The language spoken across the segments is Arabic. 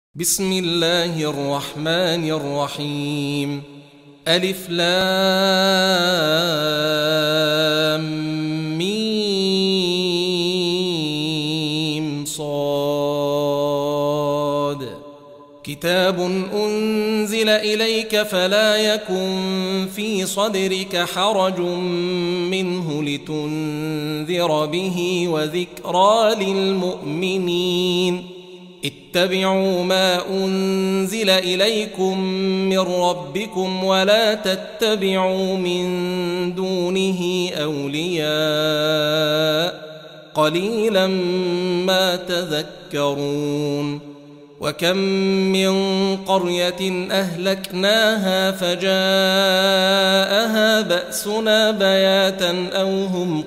بسم الله الرحمن الرحيم. ألف لام ميم صاد. كتاب أنزل إليك فلا يكن في صدرك حرج منه لتنذر به وذكرى للمؤمنين. اتبعوا ما أنزل إليكم من ربكم ولا تتبعوا من دونه أولياء قليلا ما تذكرون. وكم من قرية أهلكناها فجاءها بأسنا بياتا أو هم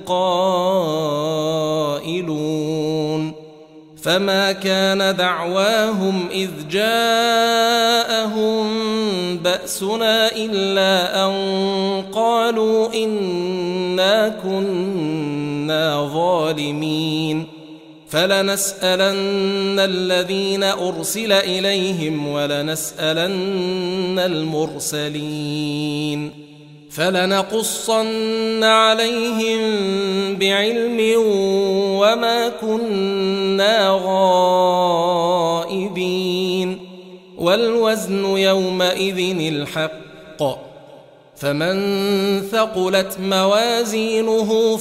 قائلون. فما كان دعواهم إذ جاءهم بأسنا إلا أن قالوا إنا كنا ظالمين. فلنسألن الذين أرسل إليهم ولنسألن المرسلين. فلنقصن عليهم بعلم وما كنا غائبين. والوزن يومئذ الحق. فمن ثقلت موازينه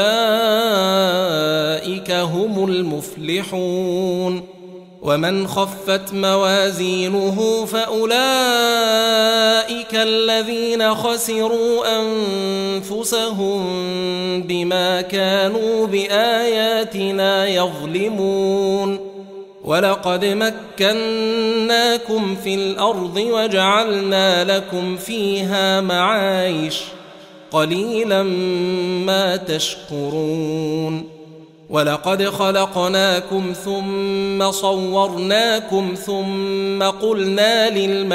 فأولئك هم المفلحون. ومن خفت موازينه فأولئك الذين خسروا أنفسهم بما كانوا بآياتنا يظلمون. ولقد مكناكم في الأرض وجعلنا لكم فيها معايش قليلا ما تشكرون. ولقد خلقناكم ثم صورناكم ثم قلنا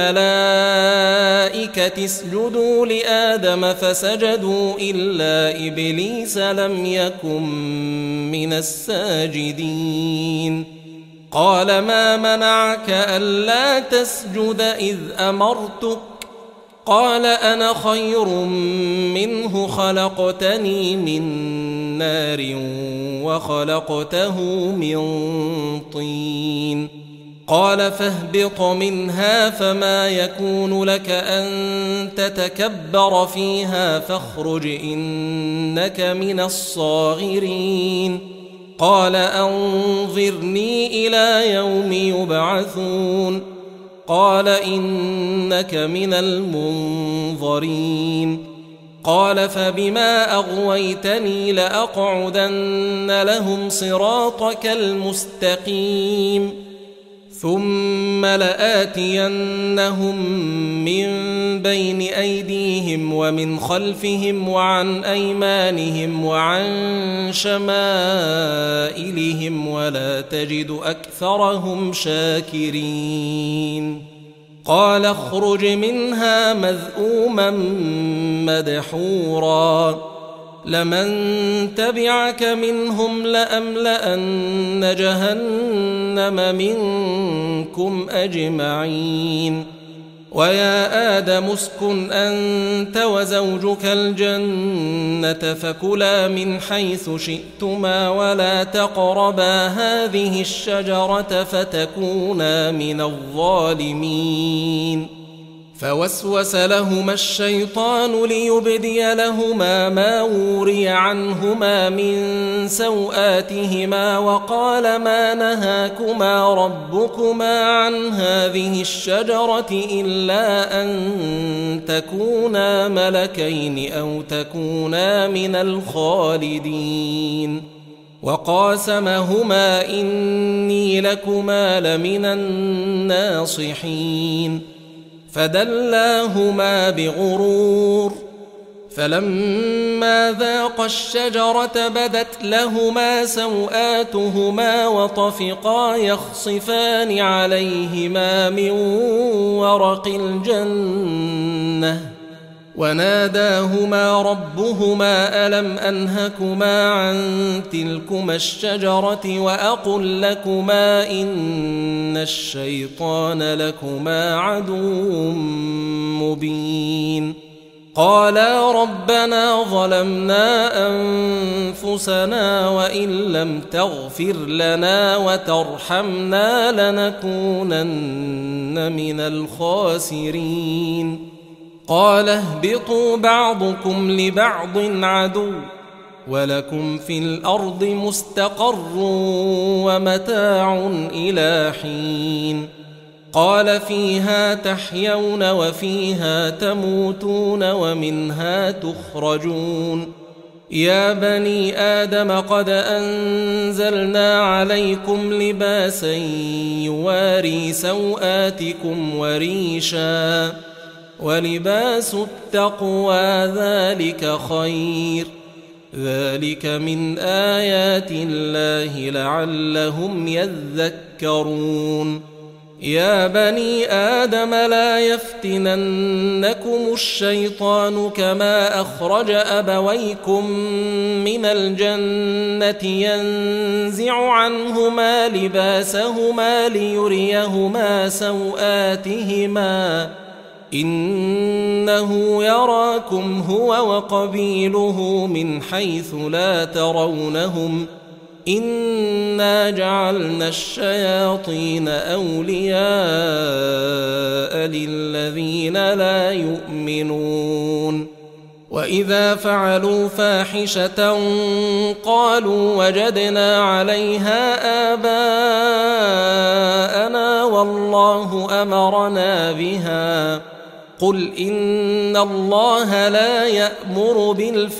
للملائكة اسجدوا لآدم فسجدوا إلا إبليس لم يكن من الساجدين. قال ما منعك ألا تسجد إذ أمرتك؟ قال أنا خير منه خلقتني من نار وخلقته من طين. قال فاهبط منها فما يكون لك أن تتكبر فيها فاخرج إنك من الصاغرين. قال أنظرني إلى يوم يبعثون. قال إنك من المنظرين. قال فبما أغويتني لأقعدن لهم صراطك المستقيم ثم لآتينهم من بين أيديهم ومن خلفهم وعن أيمانهم وعن شمائلهم ولا تجد أكثرهم شاكرين. قال اخرج منها مذءوما مدحورا لمن تبعك منهم لأملأن جهنم منكم أجمعين. ويا آدم اسكن أنت وزوجك الجنة فكلا من حيث شئتما ولا تقربا هذه الشجرة فتكونا من الظالمين. فوسوس لهما الشيطان ليبدي لهما ما وري عنهما من سوآتهما وقال ما نهاكما ربكما عن هذه الشجرة إلا أن تكونا ملكين أو تكونا من الخالدين. وقاسمهما إني لكما لمن الناصحين. فدلاهما بغرور. فلما ذاقا الشجرة بدت لهما سوآتهما وطفقا يخصفان عليهما من ورق الجنة وناداهما ربهما ألم أنهكما عن تلكما الشجرة وأقل لكما إن الشيطان لكما عدو مبين قالا ربنا ظلمنا أنفسنا وإن لم تغفر لنا وترحمنا لنكونن من الخاسرين قال اهبطوا بعضكم لبعض عدو ولكم في الأرض مستقر ومتاع إلى حين قال فيها تحيون وفيها تموتون ومنها تخرجون يا بني آدم قد أنزلنا عليكم لباسا يواري سوآتكم وريشا ولباس التقوى ذلك خير ذلك من آيات الله لعلهم يذكرون يا بني آدم لا يفتننكم الشيطان كما أخرج أبويكم من الجنة ينزع عنهما لباسهما ليريهما سوآتهما إنه يراكم هو وقبيله من حيث لا ترونهم إنا جعلنا الشياطين أولياء للذين لا يؤمنون وإذا فعلوا فاحشة قالوا وجدنا عليها آباءنا والله أمرنا بها قل إن الله لا يأمر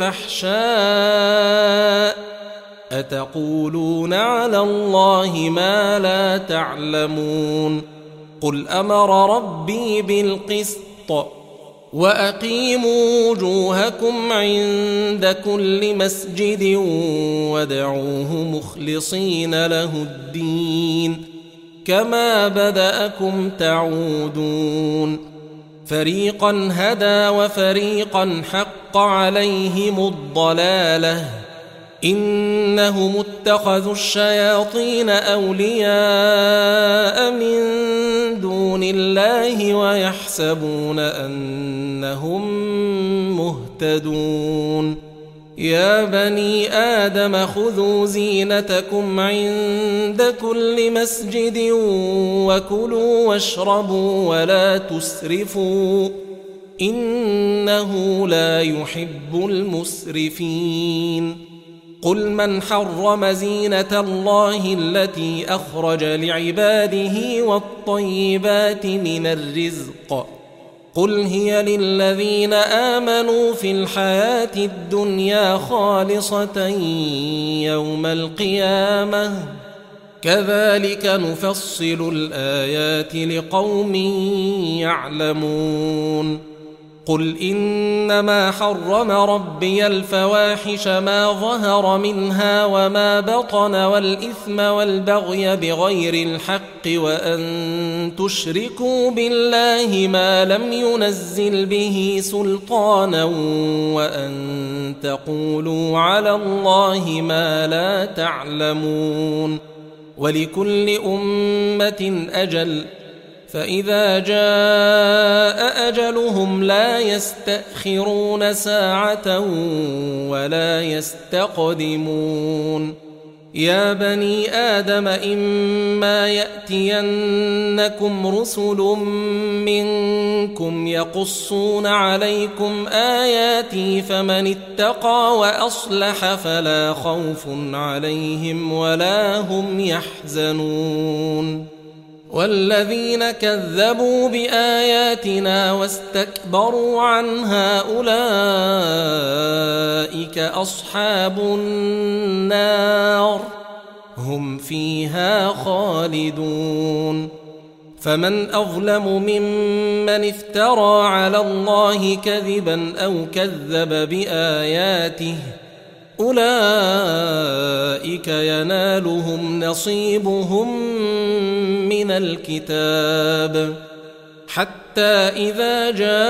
بالفحشاء أتقولون على الله ما لا تعلمون قل أمر ربي بالقسط وأقيموا وجوهكم عند كل مسجد وادعوه مخلصين له الدين كما بدأكم تعودون فريقا هدى وفريقا حق عليهم الضلالة إنهم اتخذوا الشياطين أولياء من دون الله ويحسبون أنهم مهتدون يا بني آدم خذوا زينتكم عند كل مسجد وكلوا واشربوا ولا تسرفوا إنه لا يحب المسرفين قل من حرم زينة الله التي أخرج لعباده والطيبات من الرزق قل هي للذين آمنوا في الحياة الدنيا خالصة يوم القيامة كذلك نفصل الآيات لقوم يعلمون قل إنما حرم ربي الفواحش ما ظهر منها وما بطن والإثم والبغي بغير الحق وأن تشركوا بالله ما لم ينزل به سلطانا وأن تقولوا على الله ما لا تعلمون ولكل أمة أجل فإذا جاء أجلهم لا يستأخرون ساعة ولا يستقدمون يا بني آدم إما يأتينكم رسل منكم يقصون عليكم آياتي فمن اتقى وأصلح فلا خوف عليهم ولا هم يحزنون والذين كذبوا بآياتنا واستكبروا عنها أولئك أصحاب النار هم فيها خالدون فمن أظلم ممن افترى على الله كذبا أو كذب بآياته أولئك ينالهم نصيبهم من الكتاب حتى إذا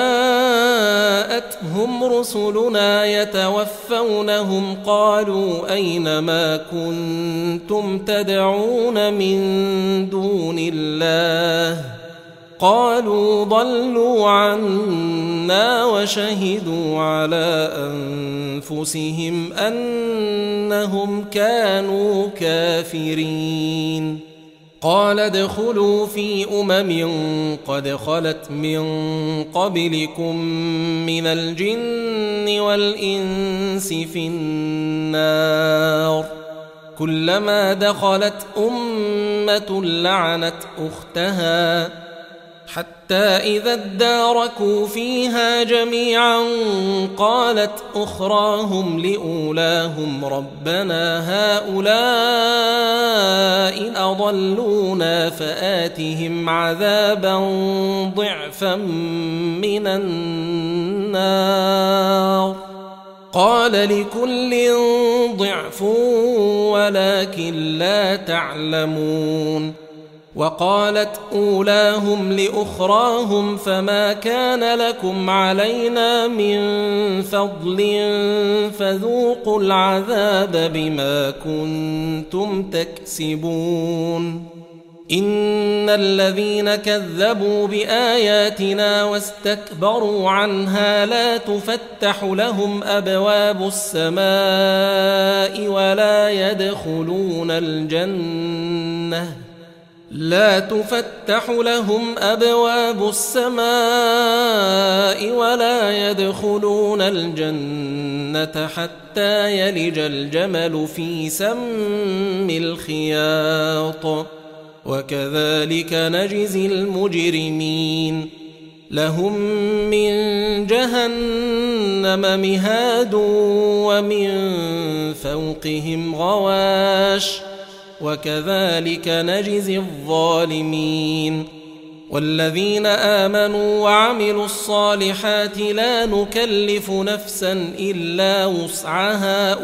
جاءتهم رسلنا يتوفونهم قالوا أين ما كنتم تدعون من دون الله قالوا ضلوا عنا وشهدوا على أنفسهم أنهم كانوا كافرين قال ادخلوا في قد خلت من قبلكم من الجن والإنس في النار كلما دخلت أمة لعنت أختها حتى إذا اداركوا فيها جميعا قالت أخراهم لأولاهم ربنا هؤلاء أضلونا فآتهم عذابا ضعفا من النار قال لكل ضعف ولكن لا تعلمون وقالت أولاهم لأخراهم فما كان لكم علينا من فضل فذوقوا العذاب بما كنتم تكسبون إن الذين كذبوا بآياتنا واستكبروا عنها لا تفتح لهم أبواب السماء ولا يدخلون الجنة حتى يلج الجمل في سم الخياط وكذلك نجزي المجرمين لهم من جهنم مهاد ومن فوقهم غواش وكذلك نجزي الظالمين والذين آمنوا وعملوا الصالحات لا نكلف نفسا إلا وسعها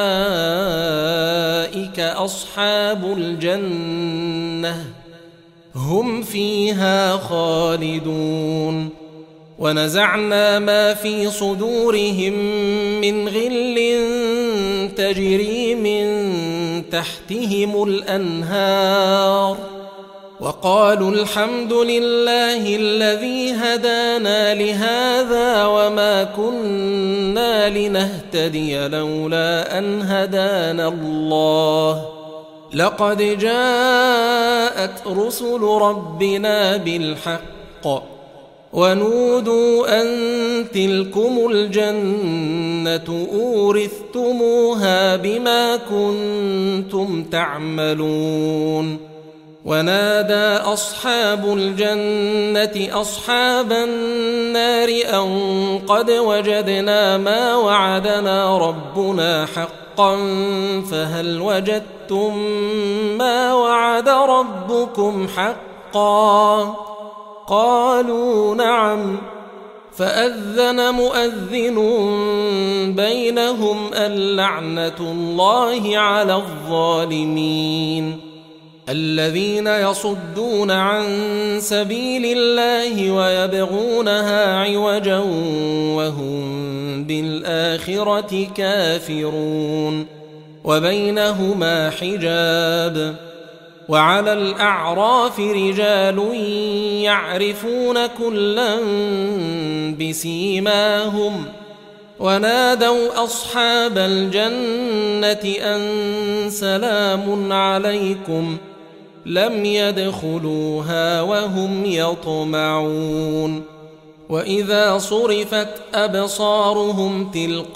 أولئك أصحاب الجنة هم فيها خالدون ونزعنا ما في صدورهم من غل تجري من تحتهم الأنهار وقالوا الحمد لله الذي هدانا لهذا وما كنا لنهتدي لولا أن هدانا الله لقد جاءت رسل ربنا بالحق ونودوا أن تلكم الجنة أورثتموها بما كنتم تعملون ونادى أصحاب الجنة أصحاب النار أن قد وجدنا ما وعدنا ربنا حقا فهل وجدتم ما وعد ربكم حقا قالوا نعم فأذن مؤذن بينهم اللعنة الله على الظالمين الذين يصدون عن سبيل الله ويبغونها عوجا وهم بالآخرة كافرون وبينهما حجاب وعلى الأعراف رجال يعرفون كلا بسيماهم ونادوا أصحاب الجنة أن سلام عليكم لم يدخلوها وهم يطمعون وإذا صرفت أبصارهم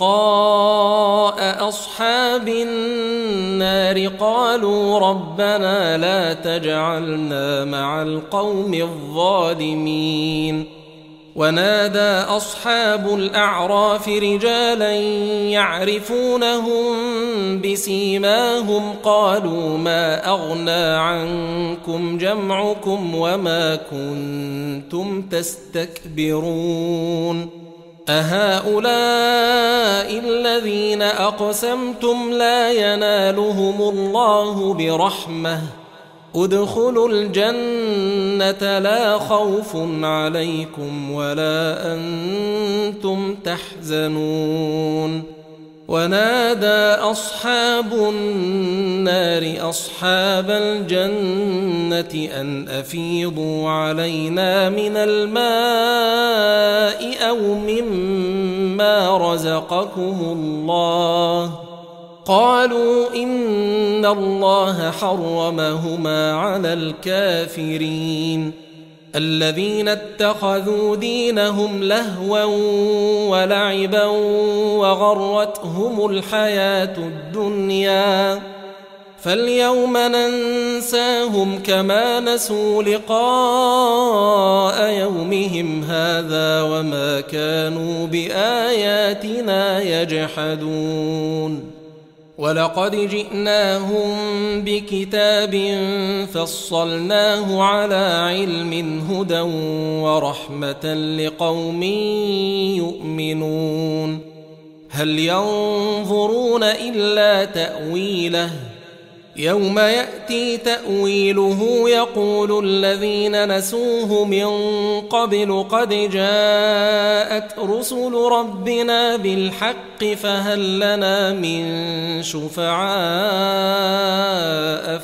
تلقاء أصحاب النار قالوا ربنا لا تجعلنا مع القوم الظالمين ونادى أصحاب الأعراف رجالا يعرفونهم بسيماهم قالوا ما أغنى عنكم جمعكم وما كنتم تستكبرون أهؤلاء الذين أقسمتم لا ينالهم الله برحمة ادخلوا الجنة لا خوف عليكم ولا أنتم تحزنون ونادى أصحاب النار أصحاب الجنة أن أفيضوا علينا من الماء أو مما رزقكم الله قالوا إن الله حرمهما على الكافرين الذين اتخذوا دينهم لهوا ولعبا وغرتهم الحياة الدنيا فاليوم ننساهم كما نسوا لقاء يومهم هذا وما كانوا بآياتنا يجحدون ولقد جئناهم بكتاب فصلناه على علم هدى ورحمة لقوم يؤمنون هل ينظرون إلا تأويله يوم يأتي تأويله يقول الذين نسوه من قبل قد جاءت رسل ربنا بالحق فهل لنا من شفعاء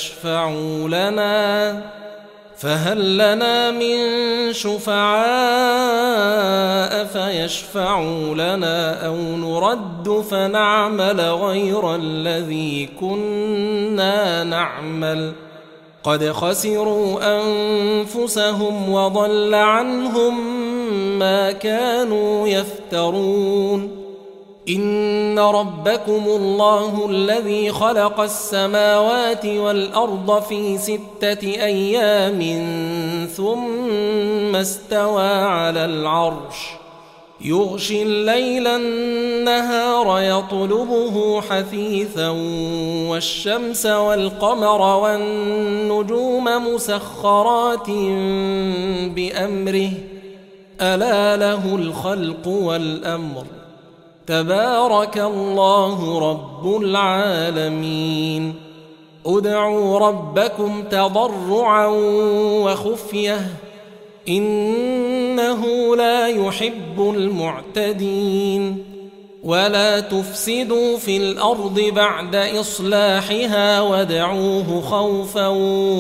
فيشفعوا لنا أو نرد فنعمل غير الذي كنا نعمل قد خسروا أنفسهم وضل عنهم ما كانوا يفترون إن ربكم الله الذي خلق السماوات والأرض في 6 أيام ثم استوى على العرش يغشي الليل النهار يطلبه حثيثا والشمس والقمر والنجوم مسخرات بأمره ألا له الخلق والأمر تبارك الله رب العالمين ادعوا ربكم تضرعا وخفية إنه لا يحب المعتدين ولا تفسدوا في الأرض بعد إصلاحها وادعوه خوفا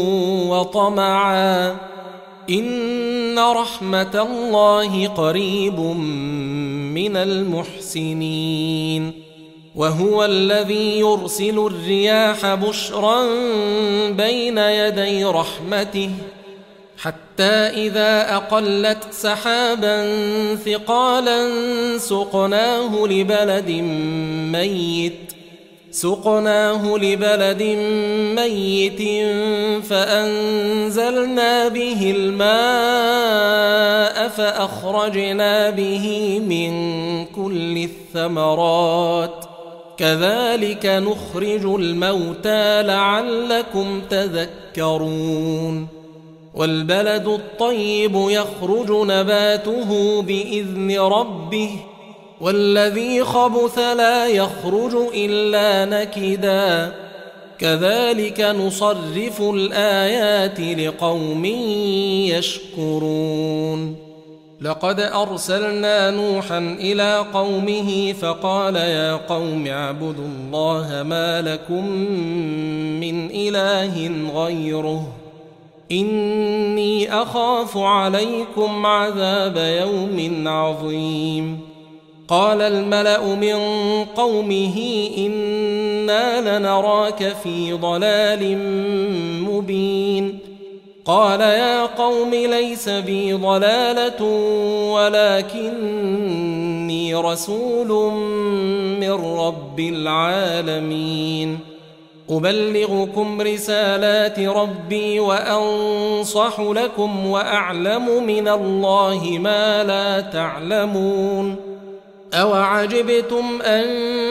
وطمعا إن رحمة الله قريب من المحسنين وهو الذي يرسل الرياح بشرا بين يدي رحمته حتى إذا أقلت سحابا ثقالا سقناه لبلد ميت فأنزلنا به الماء فأخرجنا به من كل الثمرات كذلك نخرج الموتى لعلكم تذكرون والبلد الطيب يخرج نباته بإذن ربه والذي خبث لا يخرج إلا نكدا كذلك نصرف الآيات لقوم يشكرون لقد أرسلنا نوحا إلى قومه فقال يا قوم اعبدوا الله ما لكم من إله غيره إني أخاف عليكم عذاب يوم عظيم قال الملأ من قومه إنا لنراك في ضلال مبين قال يا قوم ليس بي ضلالة ولكني رسول من رب العالمين أبلغكم رسالات ربي وأنصح لكم وأعلم من الله ما لا تعلمون أوعجبتم أن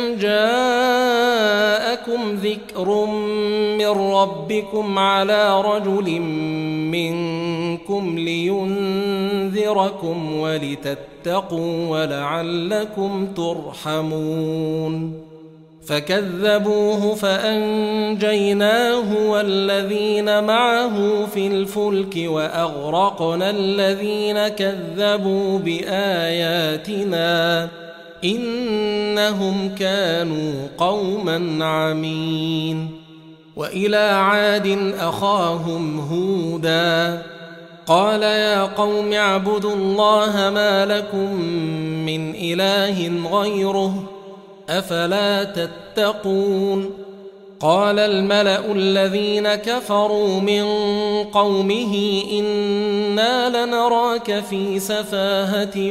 جاءكم ذكر من ربكم على رجل منكم لينذركم ولتتقوا ولعلكم ترحمون فكذبوه فأنجيناه والذين معه في الفلك وأغرقنا الذين كذبوا بآياتنا إنهم كانوا قوما عمين. وإلى عاد أخاهم هودا قال يا قوم اعبدوا الله ما لكم من إله غيره أفلا تتقون. قال الملأ الذين كفروا من قومه إنا لنراك في سفاهة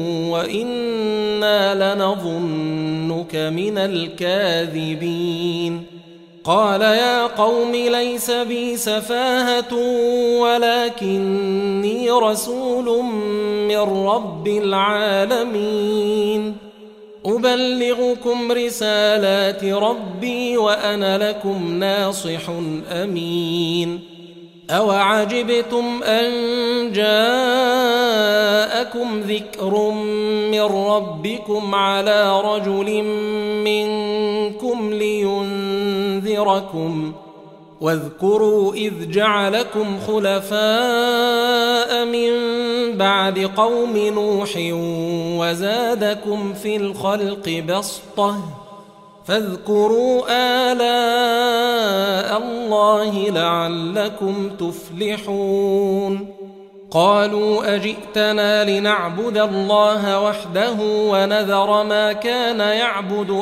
وإنا لنظنك من الكاذبين. قال يا قوم ليس بي سفاهة ولكني رسول من رب العالمين أبلغكم رسالات ربي وأنا لكم ناصح أمين. أوعجبتم أن جاءكم ذكر من ربكم على رجل منكم لينذركم واذكروا إذ جعلكم خلفاء من بعد قوم نوح وزادكم في الخلق بسطة فاذكروا آلاء الله لعلكم تفلحون. قالوا أجئتنا لنعبد الله وحده ونذر ما كان يعبد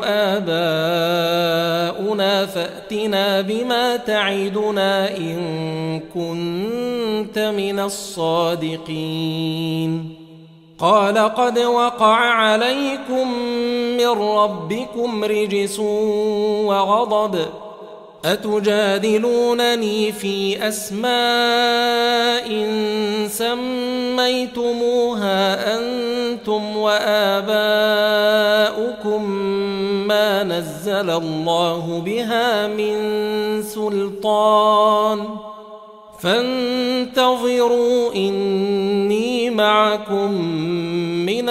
آباؤنا فأتنا بما تعدنا إن كنت من الصادقين. قال قد وقع عليكم من ربكم رجس وغضب أتجادلونني في أسماء سميتموها أنتم وآباؤكم ما نزل الله بها من سلطان فانتظروا إني معكم من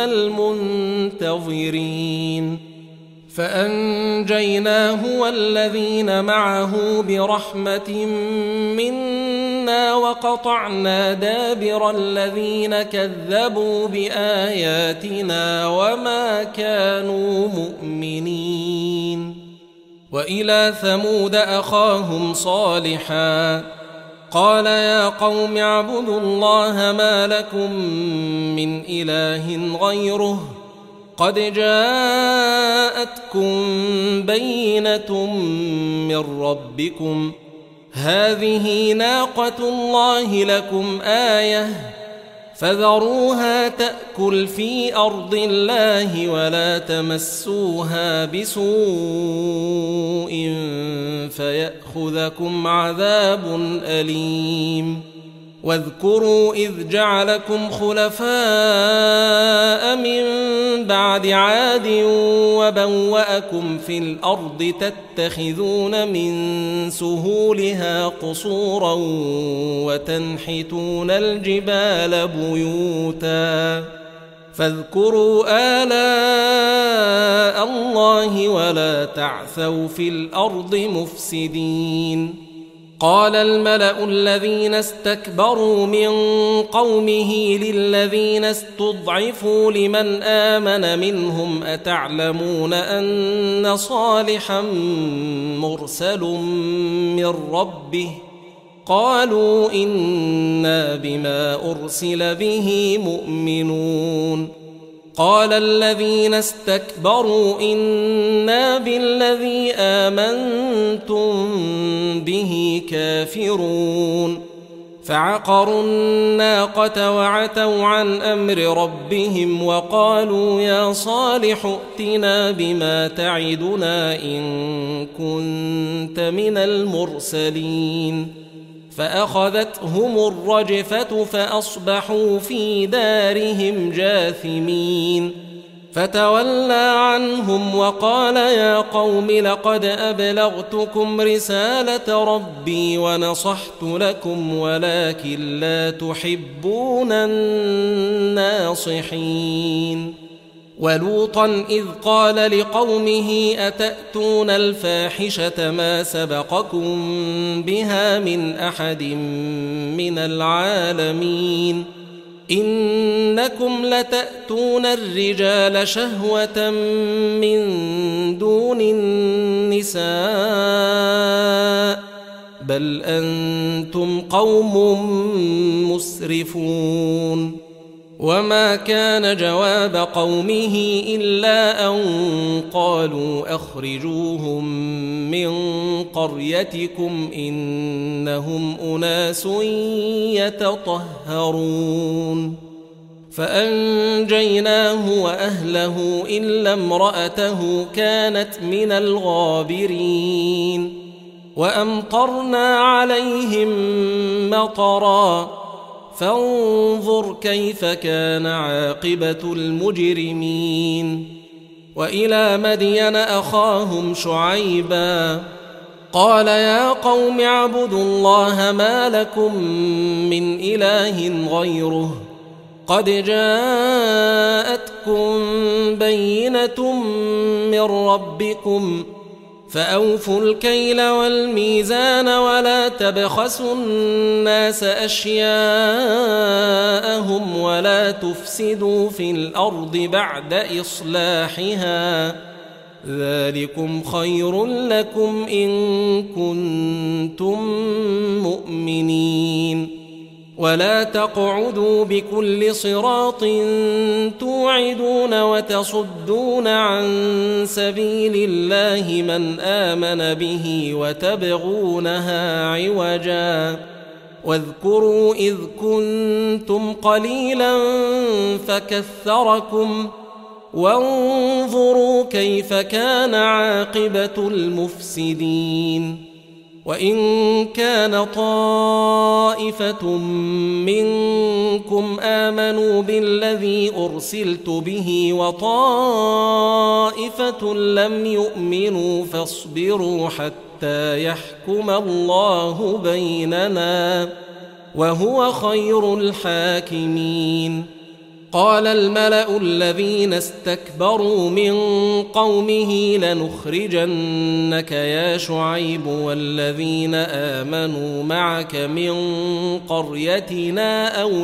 المنتظرين. فأنجيناه والذين معه برحمة منا وقطعنا دابر الذين كذبوا بآياتنا وما كانوا مؤمنين. وإلى ثمود أخاهم صالحا قال يا قوم اعبدوا الله ما لكم من إله غيره قد جاءتكم بينة من ربكم هذه ناقة الله لكم آية فذروها تأكل في أرض الله ولا تمسوها بسوء فيأخذكم عذاب أليم. واذكروا إذ جعلكم خلفاء من بعد عاد وبوأكم في الأرض تتخذون من سهولها قصورا وتنحتون الجبال بيوتا فاذكروا آلاء الله ولا تعثوا في الأرض مفسدين. قال الملأ الذين استكبروا من قومه للذين استضعفوا لمن آمن منهم أتعلمون أن صالحا مرسل من ربه قالوا إنا بما أرسل به مؤمنون. قال الذين استكبروا إنا بالذي آمنتم به كافرون فعقروا الناقة وعتوا عن أمر ربهم وقالوا يا صالح ائتنا بما تعدنا إن كنت من المرسلين. فأخذتهم الرجفة فأصبحوا في دارهم جاثمين. فتولى عنهم وقال يا قوم لقد أبلغتكم رسالة ربي ونصحت لكم ولكن لا تحبون الناصحين. ولوطا إذ قال لقومه أتأتون الفاحشة ما سبقكم بها من أحد من العالمين إنكم لتأتون الرجال شهوة من دون النساء بل أنتم قوم مسرفون وما كان جواب قومه إلا أن قالوا أخرجوهم من قريتكم إنهم أناس يتطهرون فأنجيناه وأهله إلا امرأته كانت من الغابرين وأمطرنا عليهم مطرا فانظر كيف كان عاقبة المجرمين وإلى مدين أخاهم شعيبا قال يا قوم اعبدوا الله ما لكم من إله غيره قد جاءتكم بينة من ربكم فأوفوا الكيل والميزان ولا تبخسوا الناس أشياءهم ولا تفسدوا في الأرض بعد إصلاحها ذلكم خير لكم إن كنتم مؤمنين ولا تقعدوا بكل صراط توعدون وتصدون عن سبيل الله من آمن به وتبغونها عوجا واذكروا إذ كنتم قليلا فكثركم وانظروا كيف كان عاقبة المفسدين وإن كان طائفة منكم آمنوا بالذي أرسلت به وطائفة لم يؤمنوا فاصبروا حتى يحكم الله بيننا وهو خير الحاكمين قال الملأ الذين استكبروا من قومه لنخرجنك يا شعيب والذين آمنوا معك من قريتنا أو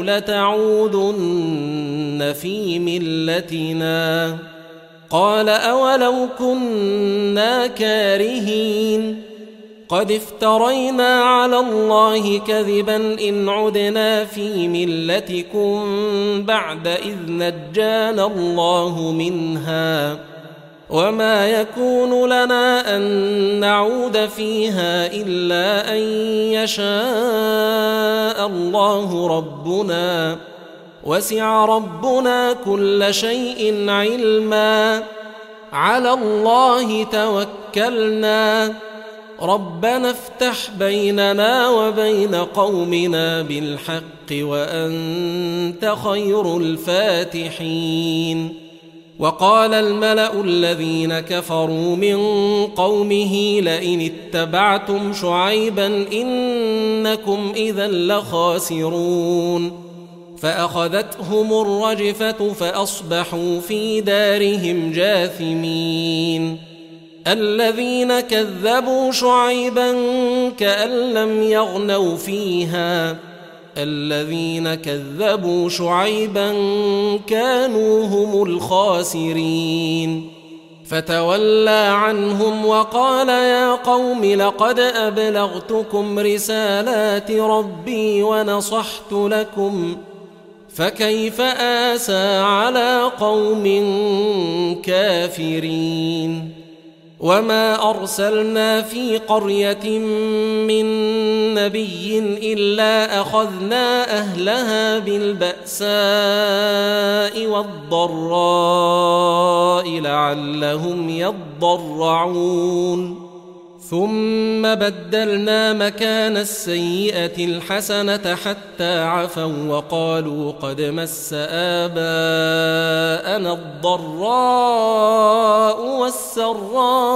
لتعودن في ملتنا قال أولو كنا كارهين قد افترينا على الله كذبا إن عدنا في ملتكم بعد إذ نجانا الله منها وما يكون لنا أن نعود فيها إلا أن يشاء الله ربنا وسع ربنا كل شيء علما على الله توكلنا ربنا افتح بيننا وبين قومنا بالحق وأنت خير الفاتحين وقال الملأ الذين كفروا من قومه لئن اتبعتم شعيبا إنكم إذا لخاسرون فأخذتهم الرجفة فأصبحوا في دارهم جاثمين الذين كذبوا شعيبا كأن لم يغنوا فيها الذين كذبوا شعيبا كانوا هم الخاسرين فتولى عنهم وقال يا قوم لقد أبلغتكم رسالات ربي ونصحت لكم فكيف آسى على قوم كافرين وما أرسلنا في قرية من نبي إلا أخذنا أهلها بالبأساء والضراء لعلهم يضرعون ثم بدلنا مكان السيئة الحسنة حتى عفوا وقالوا قد مس آباءنا الضراء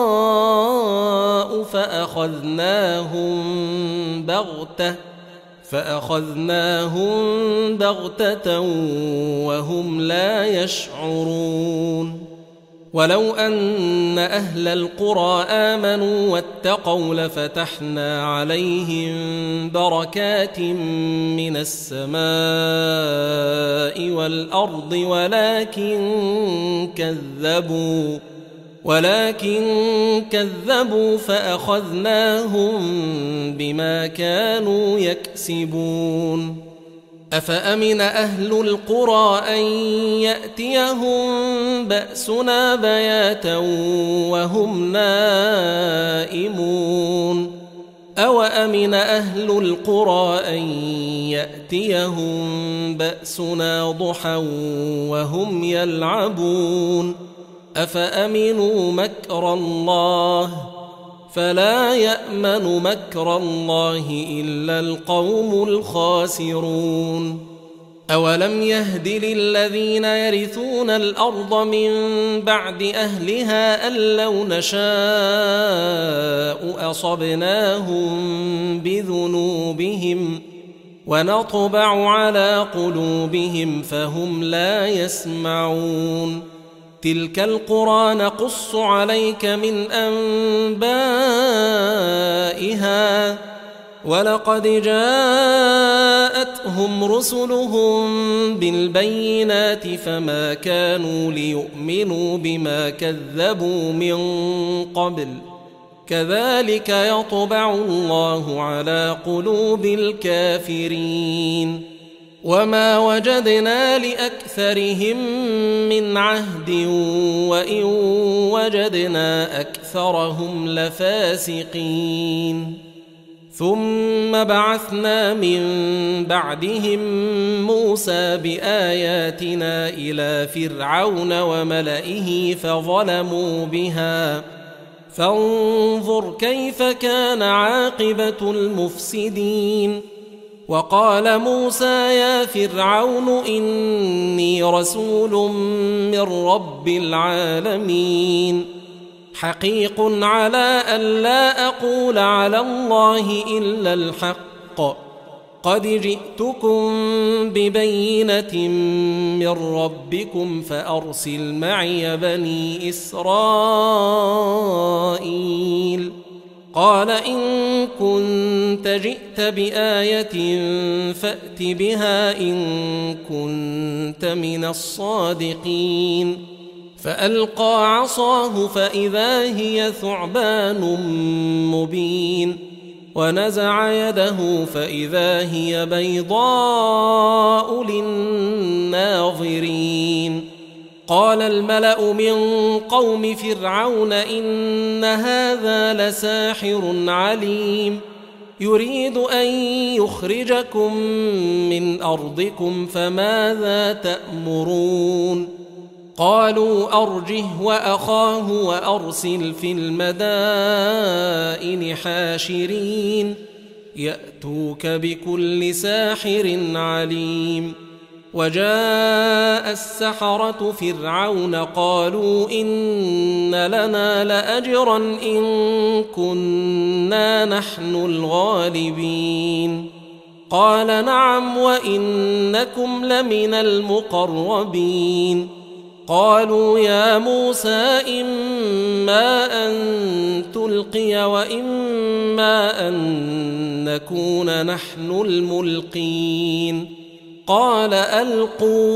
والسراء فأخذناهم بغتة وهم لا يشعرون ولو أن أهل القرى آمنوا واتقوا لفتحنا عليهم بركات من السماء والأرض ولكن كذبوا فأخذناهم بما كانوا يكسبون أفأمن أهل القرى أن يأتيهم بأسنا بياتا وهم نائمون أوأمن أهل القرى أن يأتيهم بأسنا ضحى وهم يلعبون أفأمنوا مكر الله فلا يأمن مكر الله إلا القوم الخاسرون أولم يهد للذين يرثون الأرض من بعد أهلها أن لو نشاء أصبناهم بذنوبهم ونطبع على قلوبهم فهم لا يسمعون تلك القرى نقص عليك من أنبائها ولقد جاءتهم رسلهم بالبينات فما كانوا ليؤمنوا بما كذبوا من قبل كذلك يطبع الله على قلوب الكافرين وما وجدنا لأكثرهم من عهد وإن وجدنا أكثرهم لفاسقين ثم بعثنا من بعدهم موسى بآياتنا إلى فرعون وملئه فظلموا بها فانظر كيف كان عاقبة المفسدين وقال موسى يا فرعون إني رسول من رب العالمين حقيق على أن لا أقول على الله إلا الحق قد جئتكم ببينة من ربكم فأرسل معي بني إسرائيل قال إن كنت جئت بآية فأت بها إن كنت من الصادقين فألقى عصاه فإذا هي ثعبان مبين ونزع يده فإذا هي بيضاء للناظرين قال الملأ من قوم فرعون إن هذا لساحر عليم يريد أن يخرجكم من أرضكم فماذا تأمرون قالوا أرجه وأخاه وأرسل في المدائن حاشرين يأتوك بكل ساحر عليم وجاء السحرة فرعون قالوا إن لنا لأجرا إن كنا نحن الغالبين قال نعم وإنكم لمن المقربين قالوا يا موسى إما أن تلقي وإما أن نكون نحن الملقين قال ألقوا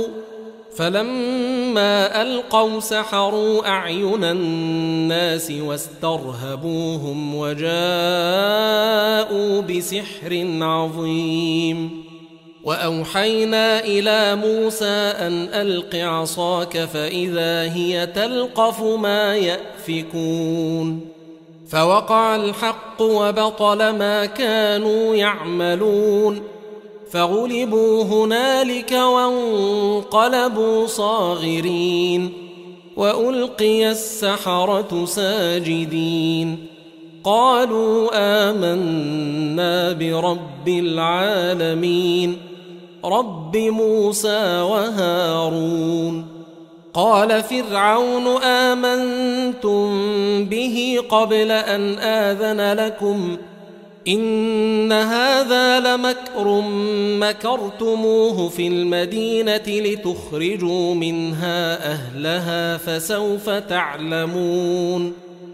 فلما ألقوا سحروا أعين الناس واسترهبوهم وجاءوا بسحر عظيم وأوحينا إلى موسى أن ألق عصاك فإذا هي تلقف ما يأفكون فوقع الحق وبطل ما كانوا يعملون فغلبوا هنالك وانقلبوا صاغرين وألقي السحرة ساجدين قالوا آمنا برب العالمين رب موسى وهارون قال فرعون آمنتم به قبل أن آذن لكم إن هذا لمكر مكرتموه في المدينة لتخرجوا منها أهلها فسوف تعلمون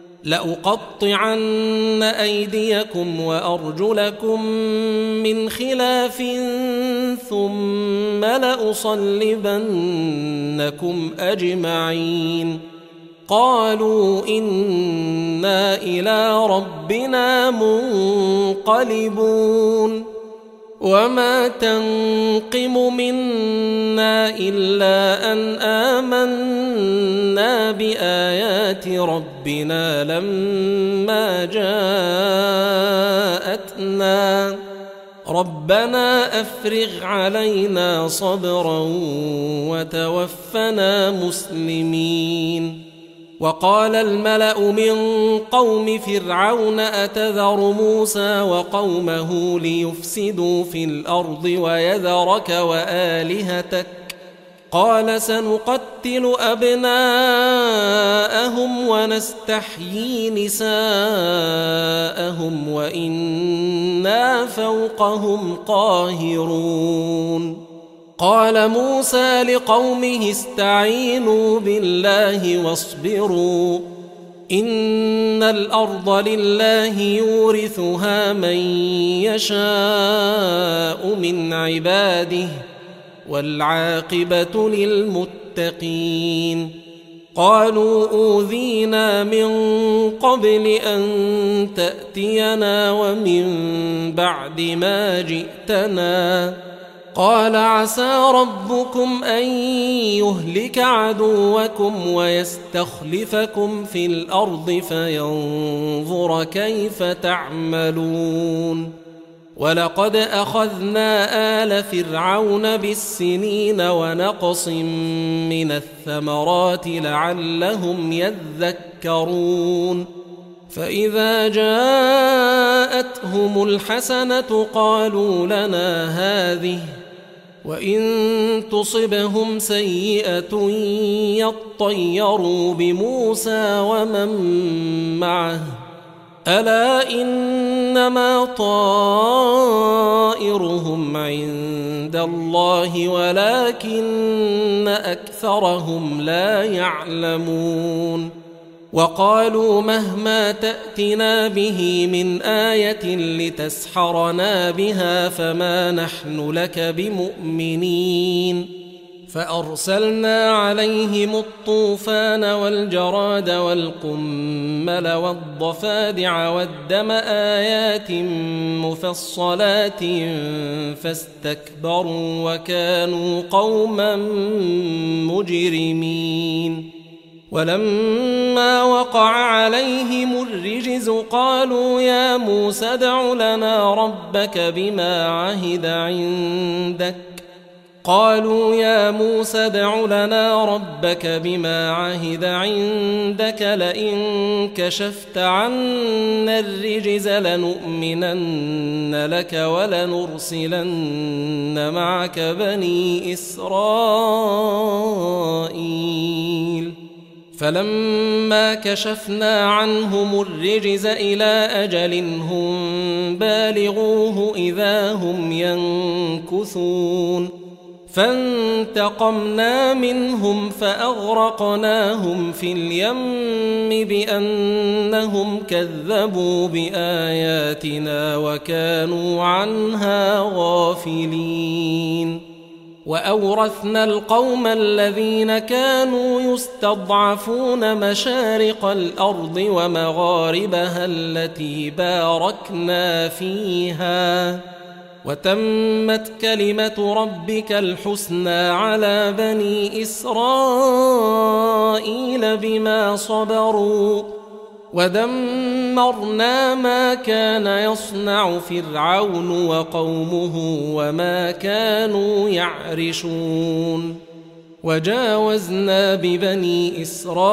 لأقطعن أيديكم وأرجلكم من خلاف ثم لأصلبنكم أجمعين قالوا إنا إلى ربنا منقلبون وما تنقم منا إلا أن آمنا بآيات ربنا لما جاءتنا ربنا أفرغ علينا صبرا وتوفنا مسلمين وقال الملأ من قوم فرعون أتذر موسى وقومه ليفسدوا في الأرض ويذرك وآلهتك قال سنقتل أبناءهم ونستحيي نساءهم وإنا فوقهم قاهرون قال موسى لقومه استعينوا بالله واصبروا إن الأرض لله يورثها من يشاء من عباده والعاقبة للمتقين قالوا أوذينا من قبل أن تأتينا ومن بعد ما جئتنا قال عسى ربكم أن يهلك عدوكم ويستخلفكم في الأرض فينظر كيف تعملون ولقد أخذنا آل فرعون بالسنين ونقص من الثمرات لعلهم يذكرون فإذا جاءتهم الحسنة قالوا لنا هذه وإن تصبهم سيئة يطيروا بموسى ومن معه ألا إنما طائرهم عند الله ولكن أكثرهم لا يعلمون وقالوا مهما تأتنا به من آية لتسحرنا بها فما نحن لك بمؤمنين فأرسلنا عليهم الطوفان والجراد والقمل والضفادع والدم آيات مفصلات فاستكبروا وكانوا قوما مجرمين ولما وقع عليهم الرجز قالوا يا موسى ادع لنا ربك بما عهد عندك لئن كشفت عنا الرجز لنؤمنن لك ولنرسلن معك بني إسرائيل فلما كشفنا عنهم الرجز إلى أجل هم بالغوه إذا هم ينكثون فانتقمنا منهم فأغرقناهم في اليم بأنهم كذبوا بآياتنا وكانوا عنها غافلين وأورثنا القوم الذين كانوا يستضعفون مشارق الأرض ومغاربها التي باركنا فيها وتمت كلمة ربك الحسنى على بني إسرائيل بما صبروا ودمرنا ما كان يصنع فرعون وقومه وما كانوا يعرشون وجاوزنا ببني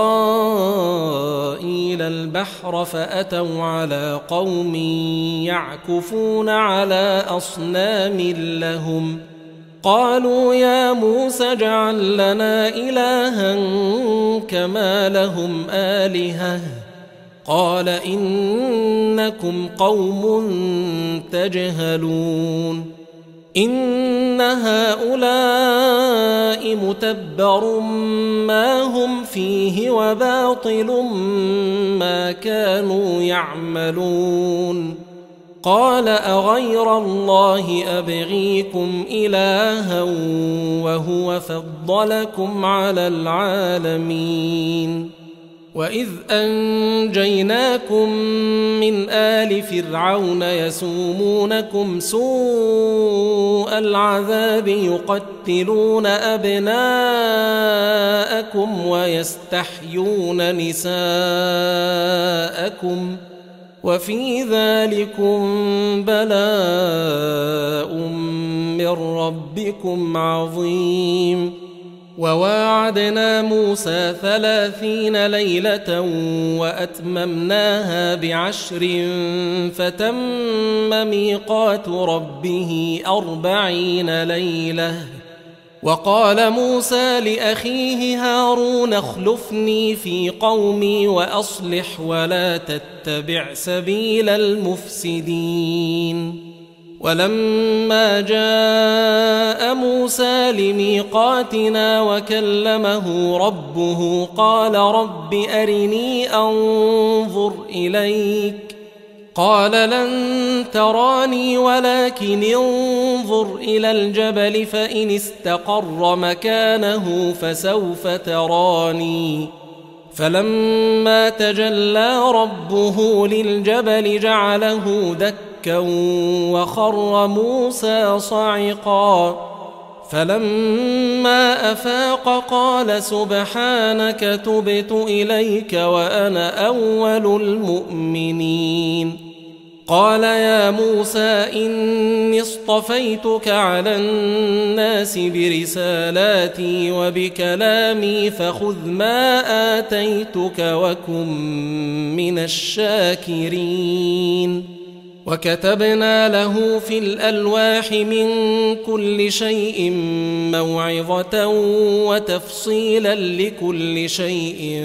إسرائيل البحر فأتوا على قوم يعكفون على أصنام لهم قالوا يا موسى اجعل لنا إلها كما لهم آلهة قال إنكم قوم تجهلون إن هؤلاء متبر ما هم فيه وباطل ما كانوا يعملون قال أغير الله أبغيكم إلها وهو فضلكم على العالمين وإذ أنجيناكم من آل فرعون يسومونكم سوء العذاب يقتلون أبناءكم ويستحيون نساءكم وفي ذلكم بلاء من ربكم عظيم وواعدنا موسى 30 ليلة وأتممناها ب10 فتم ميقات ربه 40 ليلة وقال موسى لأخيه هارون اخلفني في قومي وأصلح ولا تتبع سبيل المفسدين ولما جاء موسى لميقاتنا وكلمه ربه قال رب أرني أنظر إليك قال لن تراني ولكن انظر إلى الجبل فإن استقر مكانه فسوف تراني فلما تجلى ربه للجبل جعله دكا وخر موسى صعقا فلما أفاق قال سبحانك تبت إليك وأنا أول المؤمنين قال يا موسى إني اصطفيتك على الناس برسالاتي وبكلامي فخذ ما آتيتك وكن من الشاكرين وكتبنا له في الألواح من كل شيء موعظة وتفصيلا لكل شيء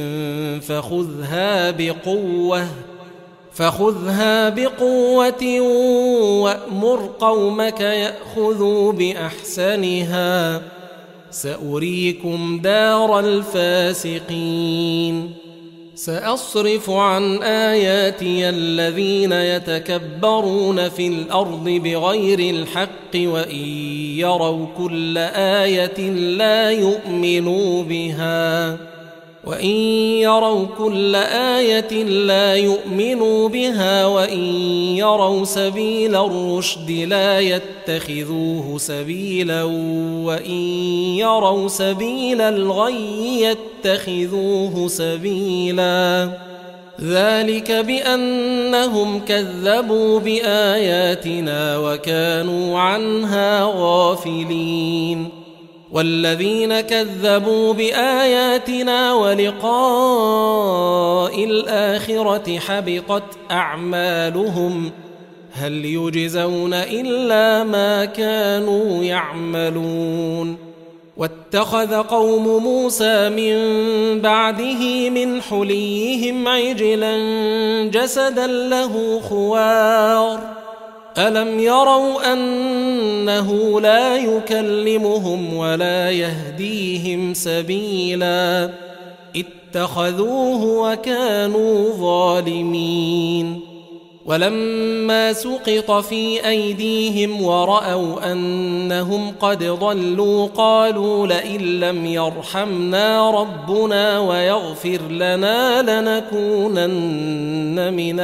فخذها بقوة وأمر قومك يأخذوا بأحسنها سأريكم دار الفاسقين سأصرف عن آياتي الذين يتكبرون في الأرض بغير الحق وإن يروا كل آية لا يؤمنوا بها وإن يروا سبيل الرشد لا يتخذوه سبيلا وإن يروا سبيل الغي يتخذوه سبيلا ذلك بأنهم كذبوا بآياتنا وكانوا عنها غافلين والذين كذبوا بآياتنا ولقاء الآخرة حبطت أعمالهم هل يجزون إلا ما كانوا يعملون واتخذ قوم موسى من بعده من حليهم عجلا جسدا له خوار ألم يروا أنه لا يكلمهم ولا يهديهم سبيلا اتخذوه وكانوا ظالمين ولما سقط في أيديهم ورأوا أنهم قد ضلوا قالوا لئن لم يرحمنا ربنا ويغفر لنا لنكونن من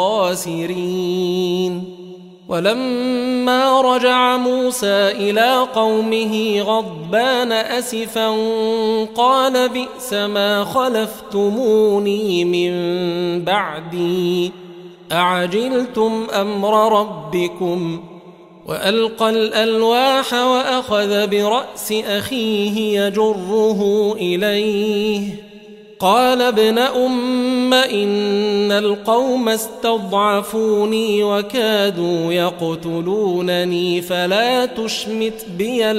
الخاسرين ولما رجع موسى إلى قومه غضبان أسفا قال بئس ما خلفتموني من بعدي أعجلتم أمر ربكم وألقى الألواح وأخذ برأس أخيه يجره إليه قال ابن إن القوم استضعفوني وكادوا يقتلونني فلا تشمت بي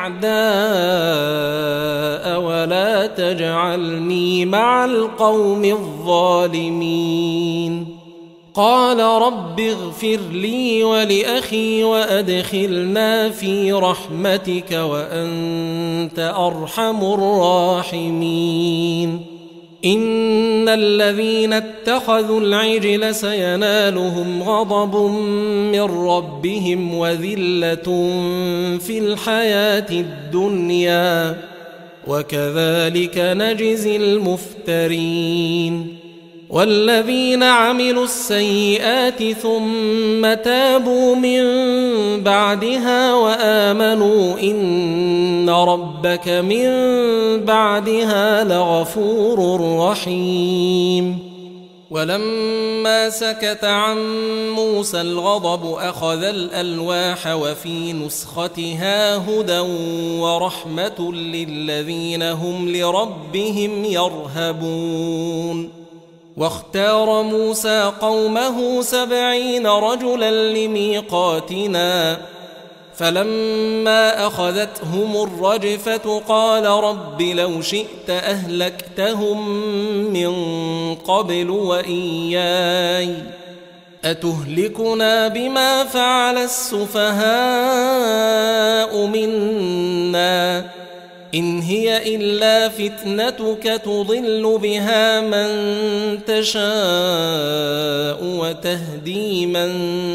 الأعداء ولا تجعلني مع القوم الظالمين. قال رب اغفر لي ولأخي وأدخلنا في رحمتك وأنت أرحم الراحمين. إن الذين اتخذوا العجل سينالهم غضب من ربهم وذلة في الحياة الدنيا وكذلك نجزي المفترين. والذين عملوا السيئات ثم تابوا من بعدها وآمنوا إن ربك من بعدها لغفور رحيم. ولما سكت عن موسى الغضب أخذ الألواح وفي نسختها هدى ورحمة للذين هم لربهم يرهبون. واختار موسى قومه 70 رجلا لميقاتنا فلما أخذتهم الرجفة قال رب لو شئت أهلكتهم من قبل وإياي أتهلكنا بما فعل السفهاء منا إن هي إلا فتنتك تضل بها من تشاء وتهدي من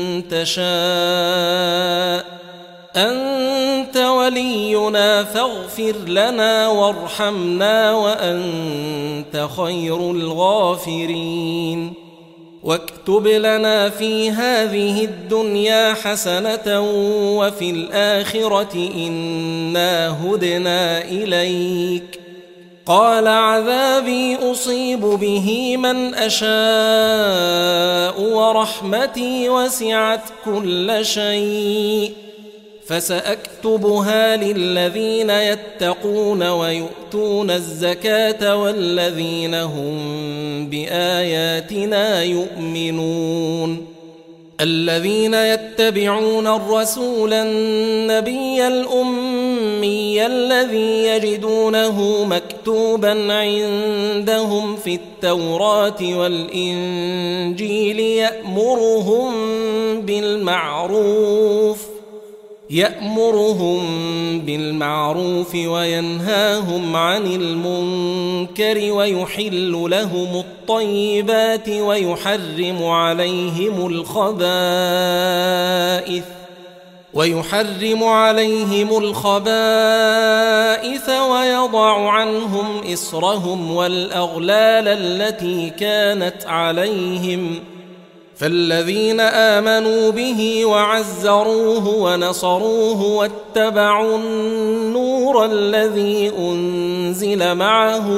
تشاء أنت ولينا فاغفر لنا وارحمنا وأنت خير الغافرين. واكتب لنا في هذه الدنيا حسنة وفي الآخرة إنا هدنا إليك. قال عذابي أصيب به من أشاء ورحمتي وسعت كل شيء فسأكتبها للذين يتقون ويؤتون الزكاة والذين هم بآياتنا يؤمنون. الذين يتبعون الرسول النبي الأمي الذي يجدونه مكتوبا عندهم في التوراة والإنجيل يأمرهم بالمعروف وينهاهم عن المنكر ويحل ويحرم عليهم الخبائث ويضع عنهم إصرهم والأغلال التي كانت عليهم فالذين آمنوا به وعزروه ونصروه واتبعوا النور الذي أنزل معه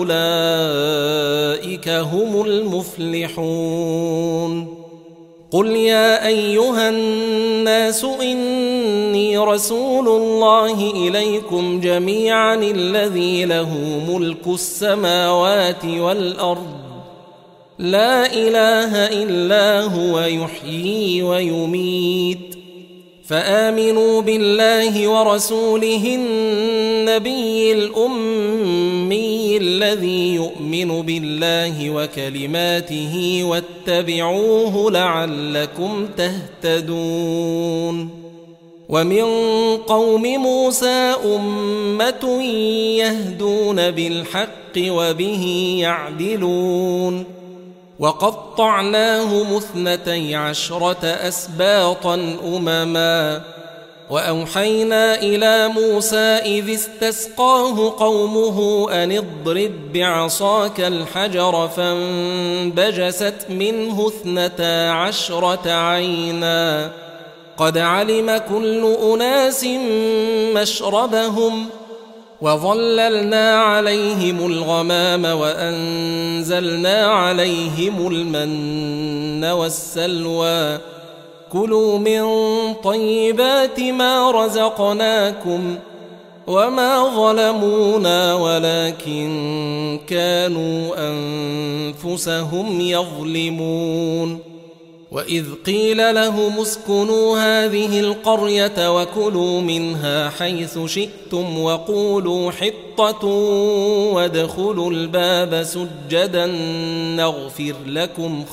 أولئك هم المفلحون. قل يا أيها الناس إني رسول الله إليكم جميعا الذي له ملك السماوات والأرض لا إله إلا هو يحيي ويميت فآمنوا بالله ورسوله النبي الأمي الذي يؤمن بالله وكلماته واتبعوه لعلكم تهتدون. ومن قوم موسى أمة يهدون بالحق وبه يعدلون. وقطعناهم 12 أسباطا أمما وأوحينا إلى موسى إذ استسقاه قومه أن اضرب بعصاك الحجر فانبجست منه 12 عينا قد علم كل أناس مشربهم وظللنا عليهم الغمام وأنزلنا عليهم المن والسلوى كلوا من طيبات ما رزقناكم وما ظلمونا ولكن كانوا أنفسهم يظلمون وإذ قيل لهم اسكنوا هذه القرية وكلوا منها حيث شئتم وقولوا حطة وادخلوا الباب سجدا نغفر لكم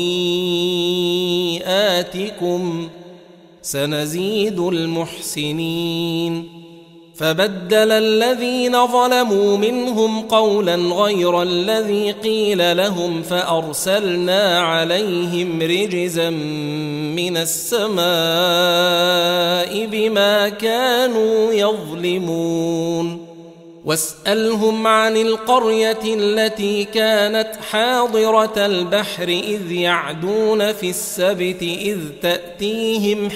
خطيئاتكم سنزيد المحسنين فبدل الذين ظلموا منهم قولا غير الذي قيل لهم فأرسلنا عليهم رجزا من السماء بما كانوا يظلمون واسألهم عن القرية التي كانت حاضرة البحر إذ يعدون في السبت إذ تأتيهم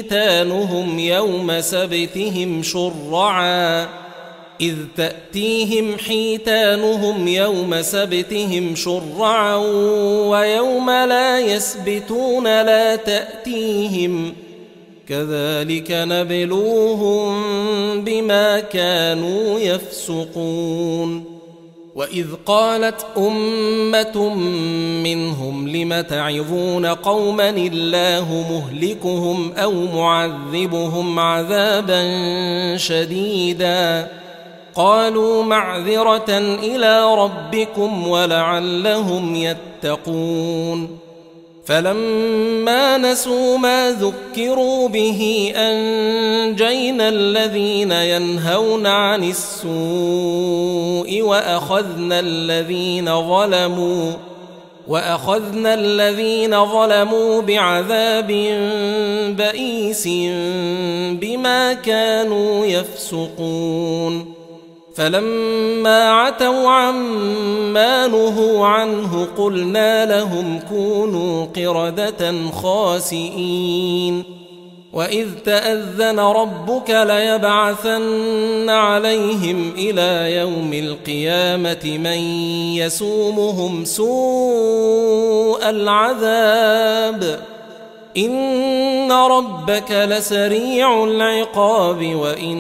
حيتانهم يوم سبتهم شرعا ويوم لا يسبتون لا تأتيهم كذلك نبلوهم بما كانوا يفسقون وإذ قالت أمة منهم لم تعظون قوما الله مهلكهم أو معذبهم عذابا شديدا قالوا معذرة إلى ربكم ولعلهم يتقون فلما نسوا ما ذكروا به أنجينا الذين ينهون عن السوء وأخذنا الذين ظلموا بعذاب بئيس بما كانوا يفسقون فلما عتوا عما نهوا عنه قلنا لهم كونوا قردة خاسئين وإذ تأذن ربك ليبعثن عليهم إلى يوم القيامة من يسومهم سوء العذاب إن ربك لسريع العقاب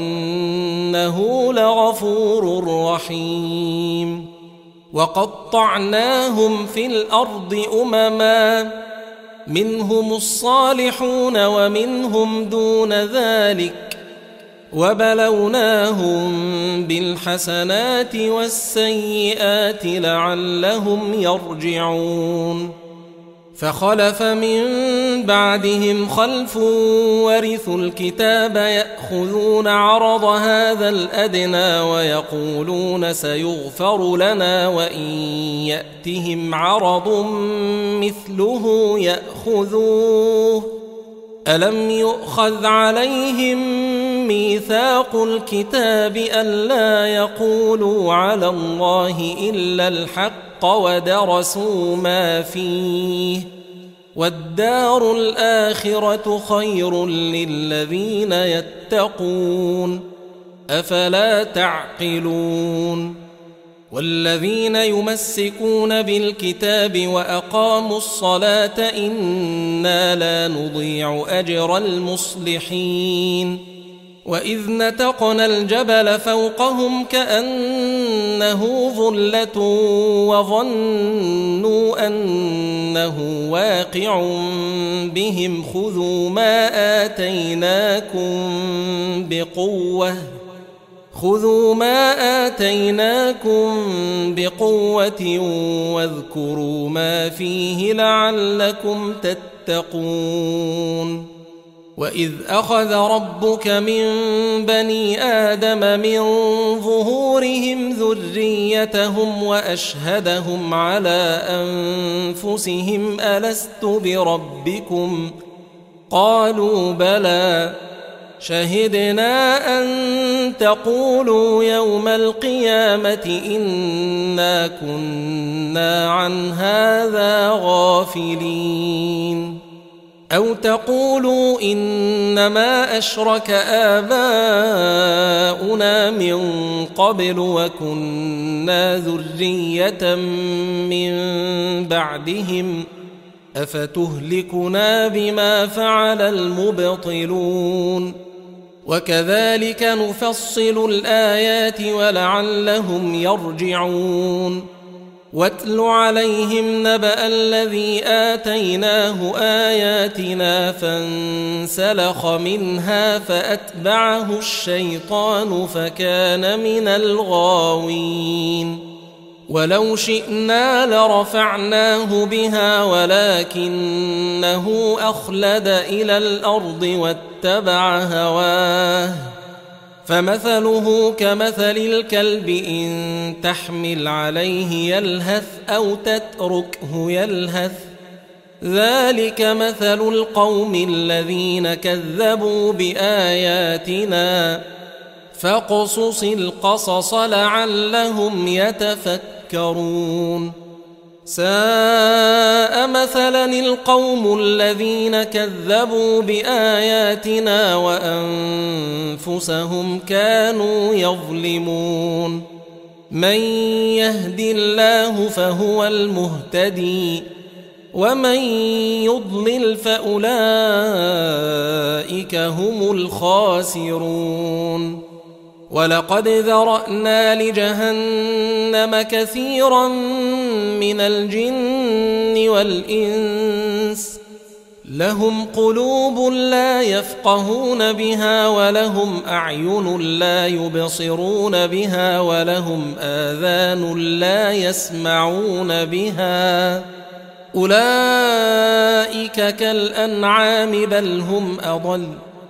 وإنه لغفور رحيم وقطعناهم في الأرض أمما منهم الصالحون ومنهم دون ذلك وبلوناهم بالحسنات والسيئات لعلهم يرجعون فخلف من بعدهم خلف ورثوا الكتاب يأخذون عرض هذا الأدنى ويقولون سيغفر لنا وإن يأتهم عرض مثله يأخذوه ألم يؤخذ عليهم ميثاق الكتاب ألا يقولوا على الله إلا الحق ودرسوا ما فيه والدار الآخرة خير للذين يتقون أفلا تعقلون والذين يمسكون بالكتاب وأقاموا الصلاة إنا لا نضيع أجر المصلحين وإذ نتقنا الجبل فوقهم كأنه ظلة وظنوا أنه واقع بهم خذوا ما آتيناكم بقوة واذكروا ما فيه لعلكم تتقون وإذ أخذ ربك من بني آدم من ظهورهم ذريتهم وأشهدهم على أنفسهم ألست بربكم قالوا بلى شهدنا أن تقولوا يوم القيامة إنا كنا عن هذا غافلين أو تقولوا إنما أشرك آباؤنا من قبل وكنا ذرية من بعدهم أفتهلكنا بما فعل المبطلون وكذلك نفصل الآيات ولعلهم يرجعون واتل عليهم نبأ الذي آتيناه آياتنا فانسلخ منها فأتبعه الشيطان فكان من الغاوين ولو شئنا لرفعناه بها ولكنه أخلد إلى الأرض واتبع هواه فمثله كمثل الكلب إن تحمل عليه يلهث أو تتركه يلهث ذلك مثل القوم الذين كذبوا بآياتنا فاقصص القصص لعلهم يتفكرون ساء مثلا القوم الذين كذبوا بآياتنا وأنفسهم كانوا يظلمون من يهد الله فهو المهتدي ومن يضلل فأولئك هم الخاسرون ولقد ذرأنا لجهنم كثيرا من الجن والإنس لهم قلوب لا يفقهون بها ولهم أعين لا يبصرون بها ولهم آذان لا يسمعون بها أولئك كالأنعام بل هم أضل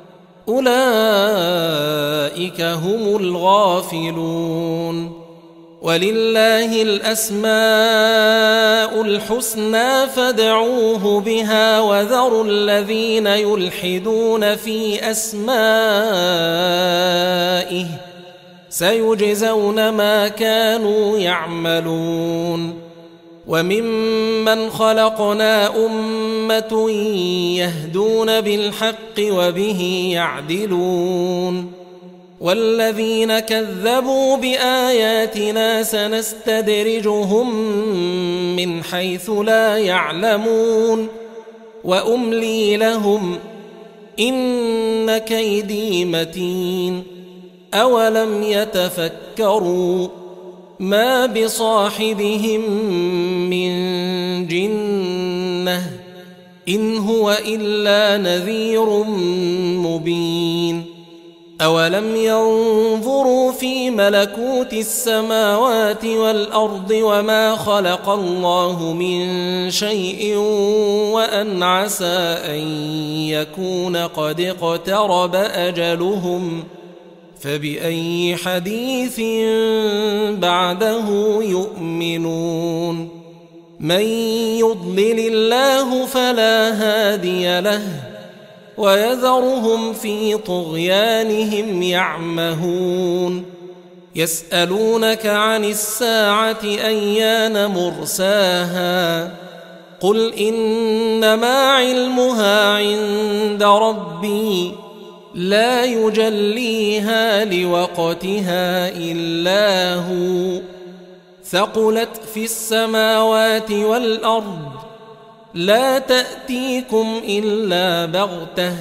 أولئك هم الغافلون ولله الأسماء الحسنى فادعوه بها وذروا الذين يلحدون في أسمائه سيجزون ما كانوا يعملون وممن خلقنا أمة يهدون بالحق وبه يعدلون والذين كذبوا بآياتنا سنستدرجهم من حيث لا يعلمون وأملي لهم إن كيدي متين أولم يتفكروا ما بصاحبهم من جنة إن هو إلا نذير مبين أولم ينظروا في ملكوت السماوات والأرض وما خلق الله من شيء وأن عسى أن يكون قد اقترب أجلهم فبأي حديث بعده يؤمنون من يضلل الله فلا هادي له ويذرهم في طغيانهم يعمهون يسألونك عن الساعة أيان مرساها قل إنما علمها عند ربي لا يجليها لوقتها إلا هو ثقلت في السماوات والأرض لا تأتيكم إلا بغتة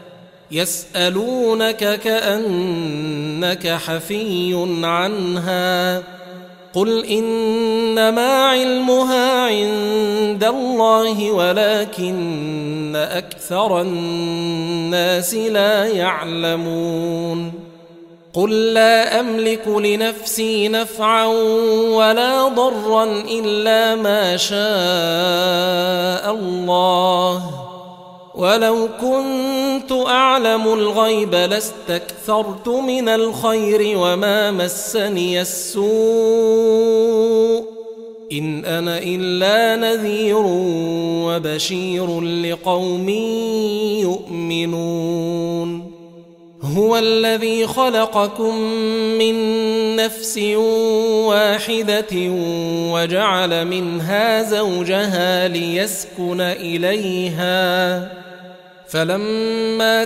يسألونك كأنك حفي عنها قل إنما علمها عند الله ولكن أكثر الناس لا يعلمون قل لا أملك لنفسي نفعا ولا ضرا إلا ما شاء الله ولو كنت أعلم الغيب لاستكثرت من الخير وما مسني السوء إن أنا إلا نذير وبشير لقوم يؤمنون هو الذي خلقكم من نفس واحدة وجعل منها زوجها ليسكن إليها فلما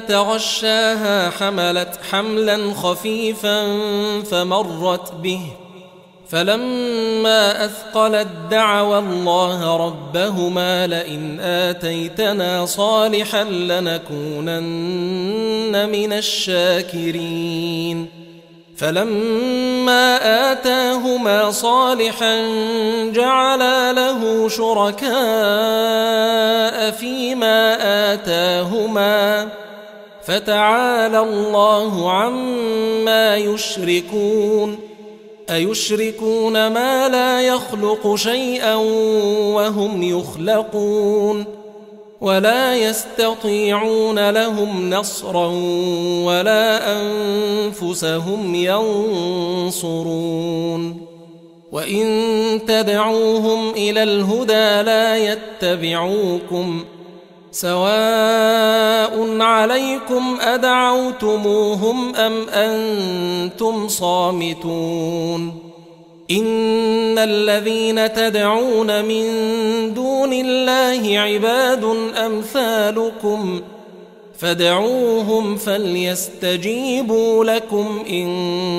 تغشاها حملت حملا خفيفا فلما أثقلت دعوا الله ربهما لئن آتيتنا صالحا لنكونن من الشاكرين فلما آتاهما صالحا جعلا له شركاء فيما آتاهما فتعالى الله عما يشركون أيشركون ما لا يخلق شيئا وهم يخلقون ولا يستطيعون لهم نصرا ولا أنفسهم ينصرون وإن تدعوهم إلى الهدى لا يتبعوكم سواء عليكم أدعوتموهم أم أنتم صامتون إن الذين تدعون من دون الله عباد أمثالكم فادعوهم فليستجيبوا لكم إن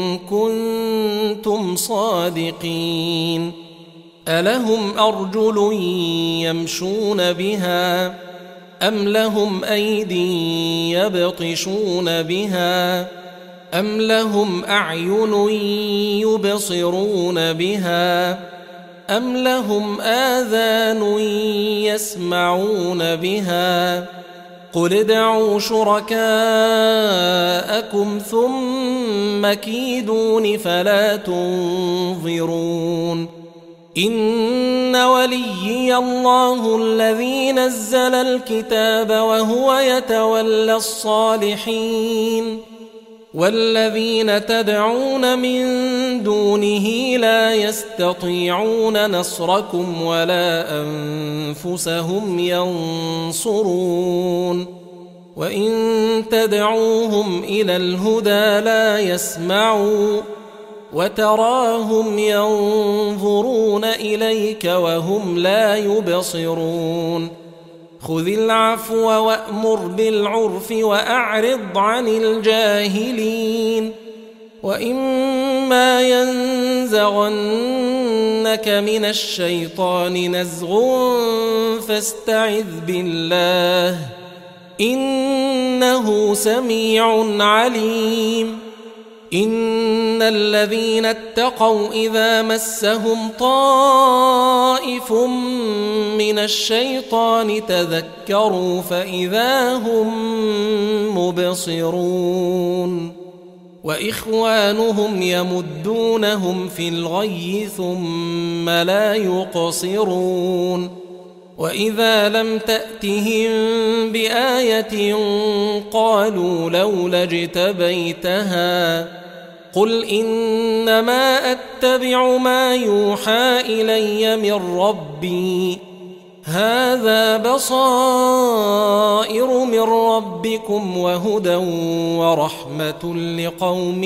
كنتم صادقين ألهم أرجل يمشون بها أم لهم أيدي يبطشون بها أم لهم أعين يبصرون بها أم لهم آذان يسمعون بها قل ادعوا شركاءكم ثم كيدون فلا تنظرون إن وليي الله الذي نزل الكتاب وهو يتولى الصالحين والذين تدعون من دونه لا يستطيعون نصركم ولا أنفسهم ينصرون وإن تدعوهم إلى الهدى لا يسمعوا وتراهم ينظرون إليك وهم لا يبصرون خذ العفو وأمر بالعرف وأعرض عن الجاهلين وإما ينزغنك من الشيطان نزغ فاستعذ بالله إنه سميع عليم إن الذين اتقوا إذا مسهم طائف من الشيطان تذكروا فإذا هم مبصرون وإخوانهم يمدونهم في الغي ثم لا يقصرون وإذا لم تأتهم بآية قالوا لولا اجتبيتها قل إنما أتبع ما يوحى إلي من ربي هذا بصائر من ربكم وهدى ورحمة لقوم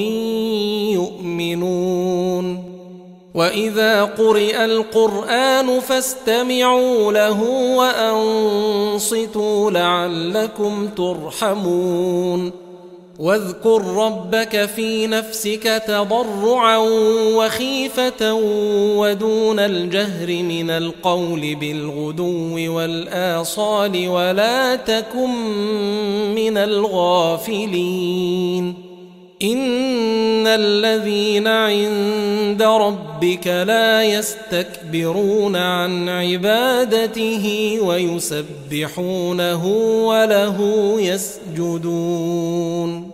يؤمنون وإذا قرئ القرآن فاستمعوا له وأنصتوا لعلكم ترحمون واذكر ربك في نفسك تضرعا وخيفة ودون الجهر من القول بالغدو والآصال ولا تكن من الغافلين إن الذين عند ربك لا يستكبرون عن عبادته ويسبحونه وله يسجدون